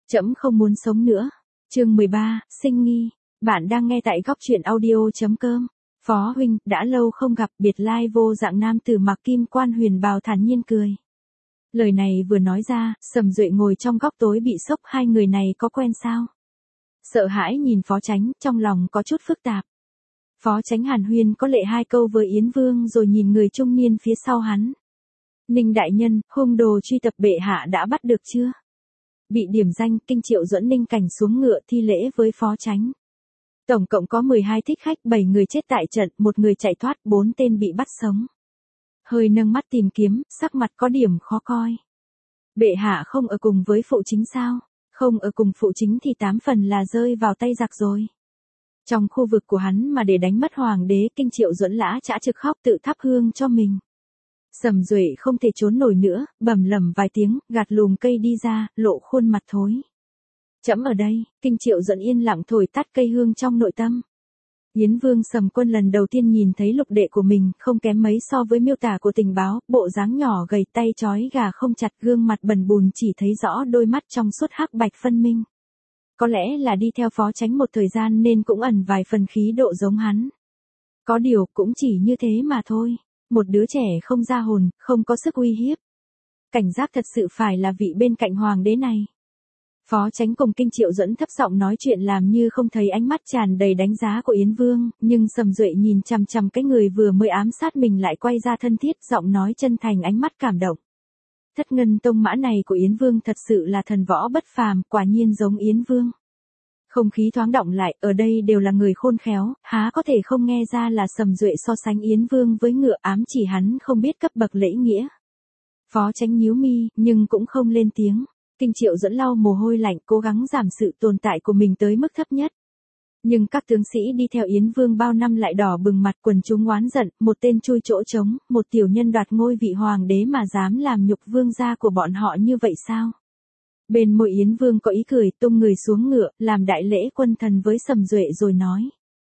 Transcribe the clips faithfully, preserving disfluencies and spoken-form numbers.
Trẫm không muốn sống nữa. Chương mười ba, sinh nghi. Bạn đang nghe tại góc truyện audio.com. Phó huynh, đã lâu không gặp, biệt lai vô dạng nam tử mặc kim quan huyền bào thản nhiên cười. Lời này vừa nói ra, Sầm Duệ ngồi trong góc tối bị sốc, hai người này có quen sao? Sợ hãi nhìn Phó Chánh, trong lòng có chút phức tạp. Phó Chánh hàn huyên có lệ hai câu với Yến Vương rồi nhìn người trung niên phía sau hắn. Ninh đại nhân, hung đồ truy tập bệ hạ đã bắt được chưa? Bị điểm danh, Kinh Triệu Duẫn Ninh cảnh xuống ngựa thi lễ với Phó Chánh. Tổng cộng có mười hai thích khách, bảy người chết tại trận, một người chạy thoát, bốn tên bị bắt sống. Hơi nâng mắt tìm kiếm, sắc mặt có điểm khó coi. Bệ hạ không ở cùng với phụ chính sao? Không ở cùng phụ chính thì tám phần là rơi vào tay giặc rồi. Trong khu vực của hắn mà để đánh mất hoàng đế, Kinh Triệu Duẫn lã chã trực khóc tự thắp hương cho mình. Sầm Duệ không thể trốn nổi nữa, bầm lầm vài tiếng, gạt lùm cây đi ra, lộ khuôn mặt thối. Trẫm ở đây. Kinh Triệu Duẫn yên lặng thổi tắt cây hương trong nội tâm. Yến Vương Sầm Quân lần đầu tiên nhìn thấy lục đệ của mình, không kém mấy so với miêu tả của tình báo, bộ dáng nhỏ gầy, tay trói gà không chặt, gương mặt bần bùn, chỉ thấy rõ đôi mắt trong suốt hắc bạch phân minh. Có lẽ là đi theo Phó Chánh một thời gian nên cũng ẩn vài phần khí độ giống hắn. Có điều cũng chỉ như thế mà thôi. Một đứa trẻ không ra hồn, không có sức uy hiếp. Cảnh giác thật sự phải là vị bên cạnh hoàng đế này. Phó Chánh cùng Kinh Triệu Duẫn thấp giọng nói chuyện làm như không thấy ánh mắt tràn đầy đánh giá của Yến Vương, nhưng Sầm Duệ nhìn chằm chằm cái người vừa mới ám sát mình lại quay ra thân thiết, giọng nói chân thành, ánh mắt cảm động. Thất ngân tông mã này của Yến Vương thật sự là thần võ bất phàm, quả nhiên giống Yến Vương. Không khí thoáng động lại, ở đây đều là người khôn khéo, há có thể không nghe ra là Sầm Duệ so sánh Yến Vương với ngựa, ám chỉ hắn không biết cấp bậc lễ nghĩa. Phó Chánh nhíu mi, nhưng cũng không lên tiếng. Kinh Triệu Duẫn lau mồ hôi lạnh, cố gắng giảm sự tồn tại của mình tới mức thấp nhất. Nhưng các tướng sĩ đi theo Yến Vương bao năm lại đỏ bừng mặt, quần chúng oán giận, một tên chui chỗ trống, một tiểu nhân đoạt ngôi vị hoàng đế mà dám làm nhục vương gia của bọn họ như vậy sao? Bên môi Yến Vương có ý cười, tung người xuống ngựa, làm đại lễ quân thần với Sầm Duệ rồi nói.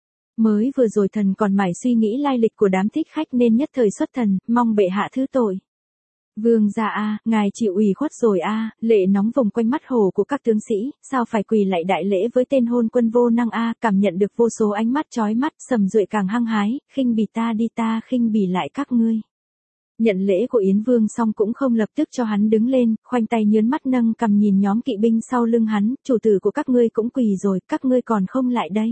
Mới vừa rồi thần còn mải suy nghĩ lai lịch của đám thích khách nên nhất thời xuất thần, mong bệ hạ thứ tội. Vương gia a, ngài chịu ủy khuất rồi a, lệ nóng vòng quanh mắt hổ của các tướng sĩ, sao phải quỳ lại đại lễ với tên hôn quân vô năng a, cảm nhận được vô số ánh mắt chói mắt, Sầm Duệ càng hăng hái, khinh bỉ ta đi, ta khinh bỉ lại các ngươi. Nhận lễ của Yến Vương xong cũng không lập tức cho hắn đứng lên, khoanh tay nhớn mắt nâng cằm nhìn nhóm kỵ binh sau lưng hắn, chủ tử của các ngươi cũng quỳ rồi, các ngươi còn không lại đây.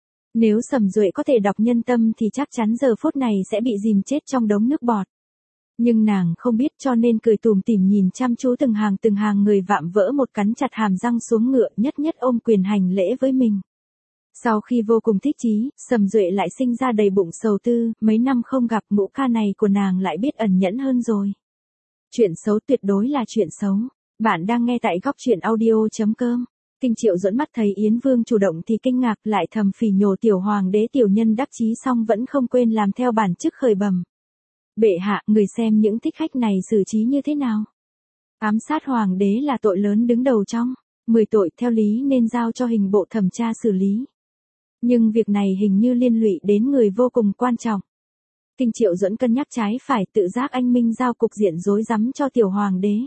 Nếu Sầm Duệ có thể đọc nhân tâm thì chắc chắn giờ phút này sẽ bị dìm chết trong đống nước bọt. Nhưng nàng không biết cho nên cười tủm tỉm nhìn chăm chú từng hàng từng hàng người vạm vỡ một, cắn chặt hàm răng xuống ngựa, nhất nhất ôm quyền hành lễ với mình. Sau khi vô cùng thích chí, Sầm Duệ lại sinh ra đầy bụng sầu tư, mấy năm không gặp, ngũ ca này của nàng lại biết ẩn nhẫn hơn rồi. Chuyện xấu tuyệt đối là chuyện xấu. Bạn đang nghe tại góc truyện audio.com. Kinh Triệu Duẫn mắt thấy Yến Vương chủ động thì kinh ngạc, lại thầm phỉ nhổ tiểu hoàng đế tiểu nhân đắc chí, xong vẫn không quên làm theo bản chức khởi bẩm. Bệ hạ, người xem những thích khách này xử trí như thế nào? Ám sát hoàng đế là tội lớn đứng đầu trong mười tội, theo lý nên giao cho hình bộ thẩm tra xử lý. Nhưng việc này hình như liên lụy đến người vô cùng quan trọng. Kinh Triệu Duẫn cân nhắc trái phải, tự giác anh minh giao cục diện rối rắm cho tiểu hoàng đế.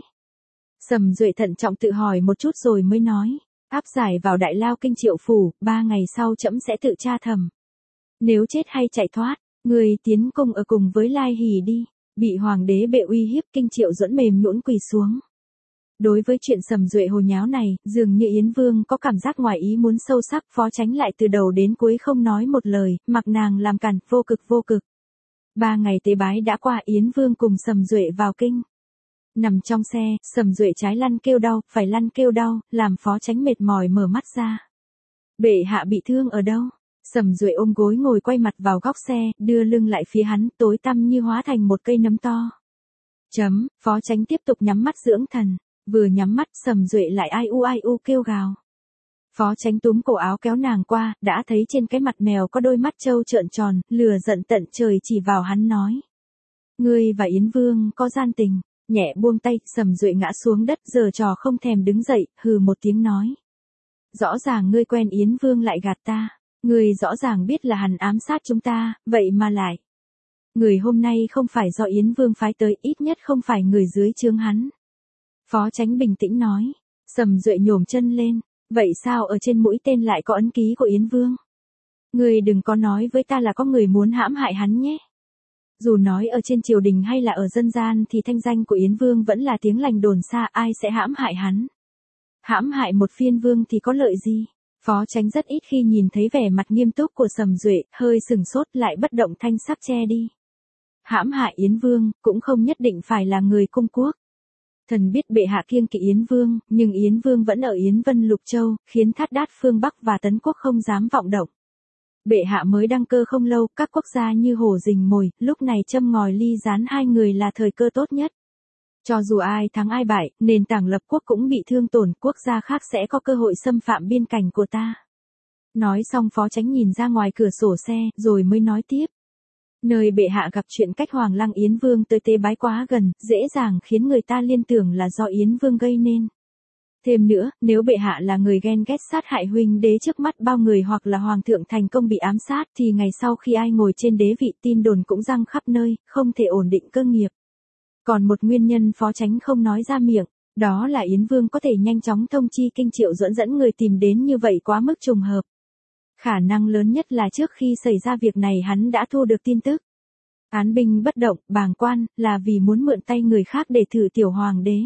Sầm Duệ thận trọng tự hỏi một chút rồi mới nói, áp giải vào đại lao Kinh Triệu phủ, ba ngày sau trẫm sẽ tự tra thẩm. Nếu chết hay chạy thoát, người tiến cung ở cùng với Lai Hỉ đi. Bị hoàng đế bệ uy hiếp, Kinh Triệu Duẫn mềm nhũn quỳ xuống. Đối với chuyện Sầm Duệ hồ nháo này, dường như Yến Vương có cảm giác ngoài ý muốn sâu sắc, Phó Chánh lại từ đầu đến cuối không nói một lời, mặc nàng làm cản, vô cực vô cực. Ba ngày tế bái đã qua, Yến Vương cùng Sầm Duệ vào kinh. Nằm trong xe, Sầm Duệ trái lăn kêu đau, phải lăn kêu đau, làm Phó Chánh mệt mỏi mở mắt ra. Bệ hạ bị thương ở đâu? Sầm Duệ ôm gối ngồi quay mặt vào góc xe, đưa lưng lại phía hắn, tối tăm như hóa thành một cây nấm to. Chấm, Phó Chánh tiếp tục nhắm mắt dưỡng thần. Vừa nhắm mắt, Sầm Duệ lại ai u ai u kêu gào. Phó Chánh túm cổ áo kéo nàng qua, đã thấy trên cái mặt mèo có đôi mắt trâu trợn tròn, lừa giận tận trời chỉ vào hắn nói. Ngươi và Yến Vương có gian tình. Nhẹ buông tay, Sầm Duệ ngã xuống đất, giở trò không thèm đứng dậy, hừ một tiếng nói. Rõ ràng ngươi quen Yến Vương lại gạt ta. Ngươi rõ ràng biết là hắn ám sát chúng ta, vậy mà lại. Người hôm nay không phải do Yến Vương phái tới, ít nhất không phải người dưới trướng hắn. Phó Chánh bình tĩnh nói. Sầm Duệ nhổm chân lên, vậy sao ở trên mũi tên lại có ấn ký của Yến Vương? Ngươi đừng có nói với ta là có người muốn hãm hại hắn nhé. Dù nói ở trên triều đình hay là ở dân gian thì thanh danh của Yến Vương vẫn là tiếng lành đồn xa, ai sẽ hãm hại hắn. Hãm hại một phiên vương thì có lợi gì? Phó Chánh rất ít khi nhìn thấy vẻ mặt nghiêm túc của Sầm Duệ, hơi sừng sốt lại bất động thanh sắc che đi. Hãm hại Yến Vương, cũng không nhất định phải là người cung quốc. Thần biết bệ hạ kiêng kỵ Yến Vương, nhưng Yến Vương vẫn ở Yến Vân Lục Châu, khiến Thát Đát phương Bắc và Tấn Quốc không dám vọng động. Bệ hạ mới đăng cơ không lâu, các quốc gia như hổ rình mồi, lúc này châm ngòi ly gián hai người là thời cơ tốt nhất. Cho dù ai thắng ai bại, nền tảng lập quốc cũng bị thương tổn, quốc gia khác sẽ có cơ hội xâm phạm biên cảnh của ta. Nói xong Phó Chánh nhìn ra ngoài cửa sổ xe, rồi mới nói tiếp. Nơi bệ hạ gặp chuyện cách Hoàng Lăng Yến Vương tới tế bái quá gần, dễ dàng khiến người ta liên tưởng là do Yến Vương gây nên. Thêm nữa, nếu bệ hạ là người ghen ghét sát hại huynh đế trước mắt bao người hoặc là hoàng thượng thành công bị ám sát thì ngày sau khi ai ngồi trên đế vị tin đồn cũng răng khắp nơi, không thể ổn định cơ nghiệp. Còn một nguyên nhân Phó Chánh không nói ra miệng, đó là Yến Vương có thể nhanh chóng thông chi kinh triệu dẫn dẫn người tìm đến như vậy quá mức trùng hợp. Khả năng lớn nhất là trước khi xảy ra việc này hắn đã thu được tin tức. Án binh bất động, bàng quan, là vì muốn mượn tay người khác để thử tiểu hoàng đế.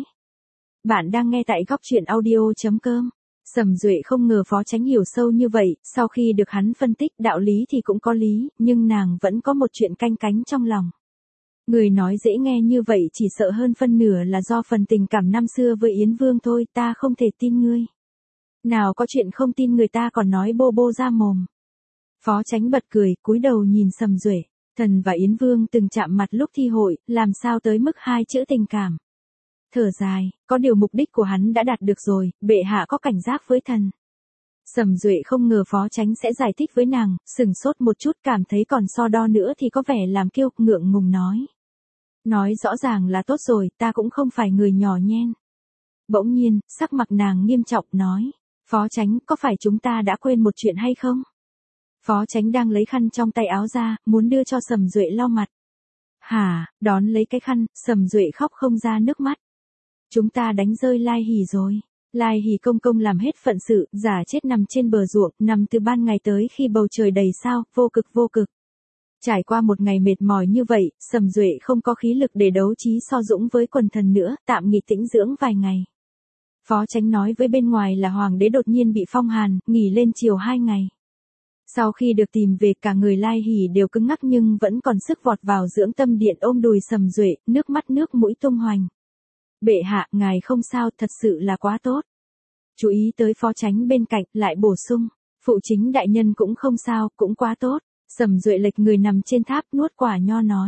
Bạn đang nghe tại góc truyện audio chấm com. Sầm Duệ không ngờ Phó Chánh hiểu sâu như vậy, sau khi được hắn phân tích đạo lý thì cũng có lý, nhưng nàng vẫn có một chuyện canh cánh trong lòng. Người nói dễ nghe như vậy chỉ sợ hơn phân nửa là do phần tình cảm năm xưa với Yến Vương thôi, ta không thể tin ngươi. Nào có chuyện không tin người ta còn nói bô bô ra mồm. Phó Chánh bật cười, cúi đầu nhìn Sầm Duệ, thần và Yến Vương từng chạm mặt lúc thi hội, làm sao tới mức hai chữ tình cảm. Thở dài, có điều mục đích của hắn đã đạt được rồi, bệ hạ có cảnh giác với thần. Sầm Duệ không ngờ Phó Chánh sẽ giải thích với nàng, sừng sốt một chút cảm thấy còn so đo nữa thì có vẻ làm kiêu, ngượng ngùng nói. Nói rõ ràng là tốt rồi, ta cũng không phải người nhỏ nhen. Bỗng nhiên, sắc mặt nàng nghiêm trọng nói, Phó Chánh có phải chúng ta đã quên một chuyện hay không? Phó Chánh đang lấy khăn trong tay áo ra, muốn đưa cho Sầm Duệ lau mặt. Hả, đón lấy cái khăn, Sầm Duệ khóc không ra nước mắt. Chúng ta đánh rơi Lai Hỷ rồi. Lai Hỷ công công làm hết phận sự, giả chết nằm trên bờ ruộng, nằm từ ban ngày tới khi bầu trời đầy sao, vô cực vô cực. Trải qua một ngày mệt mỏi như vậy, Sầm Duệ không có khí lực để đấu trí so dũng với quần thần nữa, tạm nghỉ tĩnh dưỡng vài ngày. Phó Chánh nói với bên ngoài là hoàng đế đột nhiên bị phong hàn, nghỉ lên chiều hai ngày. Sau khi được tìm về cả người Lai Hỷ đều cứng ngắc nhưng vẫn còn sức vọt vào dưỡng tâm điện ôm đùi Sầm Duệ, nước mắt nước mũi tung hoành. Bệ hạ, ngài không sao, thật sự là quá tốt. Chú ý tới Phó Chánh bên cạnh, lại bổ sung, phụ chính đại nhân cũng không sao, cũng quá tốt. Sầm Duệ lệch người nằm trên tháp nuốt quả nho nói.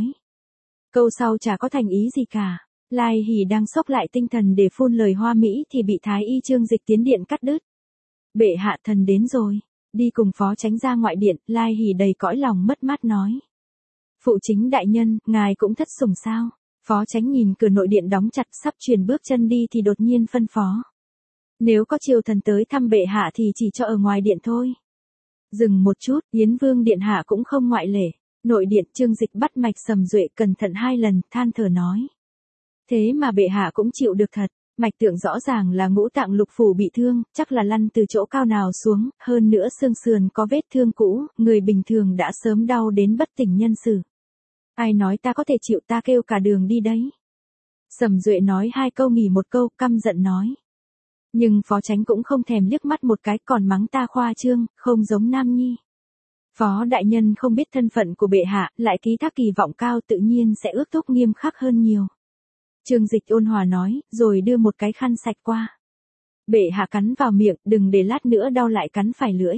Câu sau chả có thành ý gì cả. Lai Hỷ đang xốc lại tinh thần để phun lời hoa mỹ thì bị Thái y Trương Dịch tiến điện cắt đứt. Bệ hạ, thần đến rồi. Đi cùng Phó Chánh ra ngoại điện, Lai Hỷ đầy cõi lòng mất mát nói. Phụ chính đại nhân, ngài cũng thất sủng sao? Phó Chánh nhìn cửa nội điện đóng chặt sắp chuyển bước chân đi thì đột nhiên phân phó. Nếu có triều thần tới thăm bệ hạ thì chỉ cho ở ngoài điện thôi. Dừng một chút, Yến Vương điện hạ cũng không ngoại lệ. Nội điện Trương Dịch bắt mạch Sầm Duệ cẩn thận hai lần, than thở nói. Thế mà bệ hạ cũng chịu được thật, mạch tượng rõ ràng là ngũ tạng lục phủ bị thương, chắc là lăn từ chỗ cao nào xuống, hơn nữa xương sườn có vết thương cũ, người bình thường đã sớm đau đến bất tỉnh nhân sự. Ai nói ta có thể chịu, ta kêu cả đường đi đấy. Sầm Duệ nói hai câu nghỉ một câu, căm giận nói. Nhưng Phó Chánh cũng không thèm liếc mắt một cái, còn mắng ta khoa trương, không giống Nam Nhi. Phó đại nhân không biết thân phận của bệ hạ, lại ký thác kỳ vọng cao tự nhiên sẽ ước thúc nghiêm khắc hơn nhiều. Trương Dịch ôn hòa nói, rồi đưa một cái khăn sạch qua. Bệ hạ cắn vào miệng, đừng để lát nữa đau lại cắn phải lưỡi.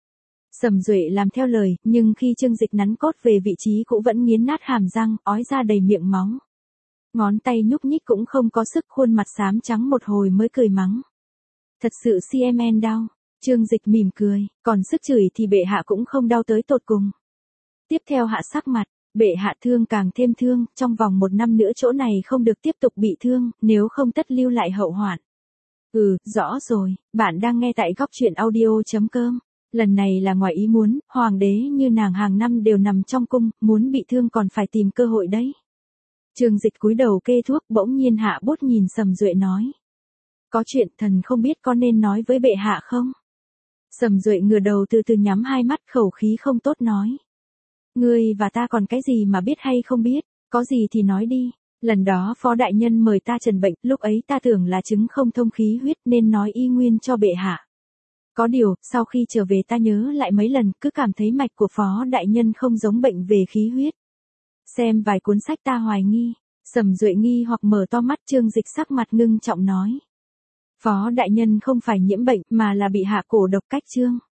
Sầm Duệ làm theo lời, nhưng khi Trương Dịch nắn cốt về vị trí cũng vẫn nghiến nát hàm răng, ói ra đầy miệng máu. Ngón tay nhúc nhích cũng không có sức, khuôn mặt xám trắng một hồi mới cười mắng. Thật sự xê em en đau. Trương Dịch mỉm cười, còn sức chửi thì bệ hạ cũng không đau tới tột cùng. Tiếp theo hạ sắc mặt, bệ hạ thương càng thêm thương, trong vòng một năm nữa chỗ này không được tiếp tục bị thương, nếu không tất lưu lại hậu hoạn. Ừ, rõ rồi, bạn đang nghe tại góc truyện audio chấm com. Lần này là ngoài ý muốn, hoàng đế như nàng hàng năm đều nằm trong cung, muốn bị thương còn phải tìm cơ hội đấy. Trương Dịch cúi đầu kê thuốc, bỗng nhiên hạ bút nhìn Sầm Duệ nói. Có chuyện thần không biết có nên nói với bệ hạ không? Sầm Duệ ngửa đầu từ từ nhắm hai mắt, khẩu khí không tốt nói. Ngươi và ta còn cái gì mà biết hay không biết, có gì thì nói đi. Lần đó phó đại nhân mời ta trần bệnh, lúc ấy ta tưởng là chứng không thông khí huyết nên nói y nguyên cho bệ hạ. Có điều, sau khi trở về ta nhớ lại mấy lần, cứ cảm thấy mạch của phó đại nhân không giống bệnh về khí huyết. Xem vài cuốn sách ta hoài nghi. Sầm Duệ nghi hoặc mở to mắt, Trương Dịch sắc mặt ngưng trọng nói. Phó đại nhân không phải nhiễm bệnh mà là bị hạ cổ độc cách Trương.